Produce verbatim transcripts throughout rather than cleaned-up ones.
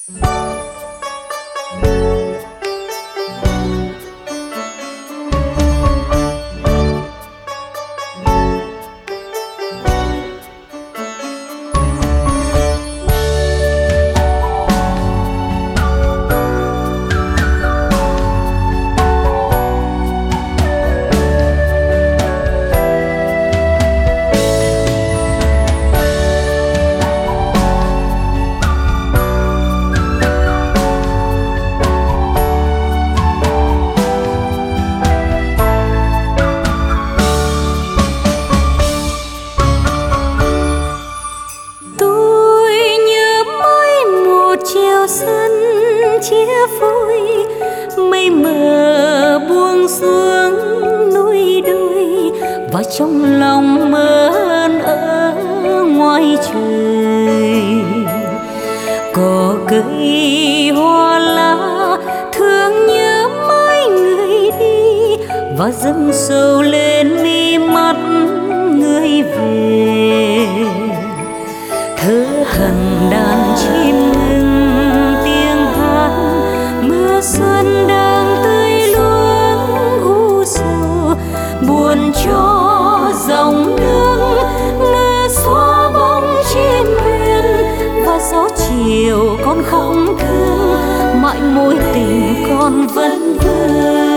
chia phôi mây mờ buông xuống núi đôi và trong lòng mơ ơn ở ngoài trời có cây hoa lá thương nhớ mãi người đi và dâng sầu lên mi mắt người về thở hằn đàn chim ngừng tiếng hát mưa xuân đang tươi luống u sầu buồn cho dòng nước ngơ xóa bóng trên thuyền và gió chiều con không thương mãi mối tình con vẫn vương.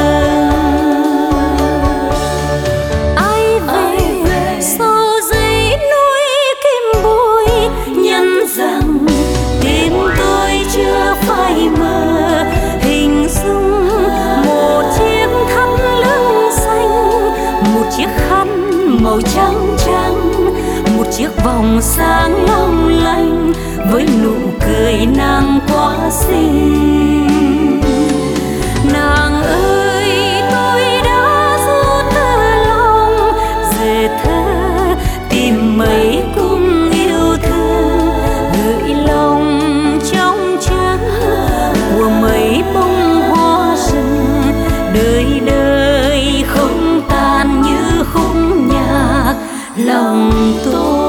Màu trắng trắng một chiếc vòng sáng long lanh với nụ cười nàng quá xinh. Nàng ơi tôi đã giữ tơ lòng dệt thơ tìm mấy cung yêu thương gửi lòng trong trắng của mấy bông hoa rừng đời đời không tàn như khúc lòng tôi.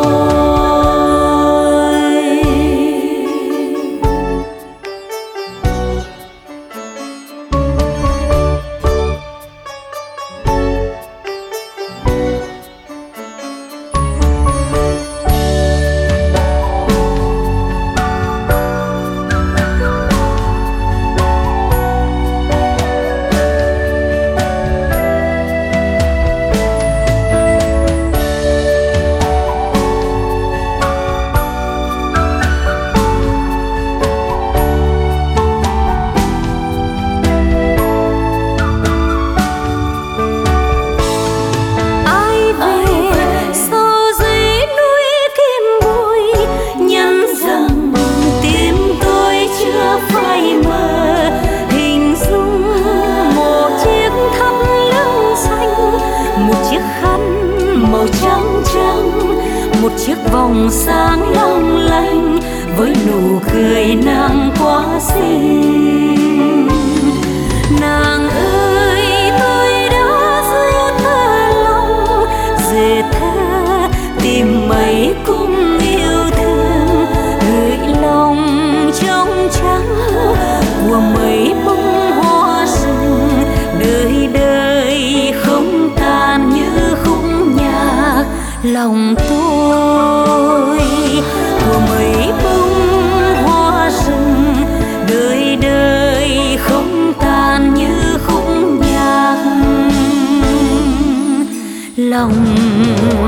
Một chiếc vòng sáng long lanh với nụ cười nàng quá xinh. Nàng ơi tôi đã giữ tơ lòng dệt thơ tìm mấy cung yêu thương gửi lòng trong trắng của mấy bông hoa rừng đời đời không tàn như khúc nhạc lòng tôi của mấy bông hoa rừng đời đời không tàn như khúc nhạc lòng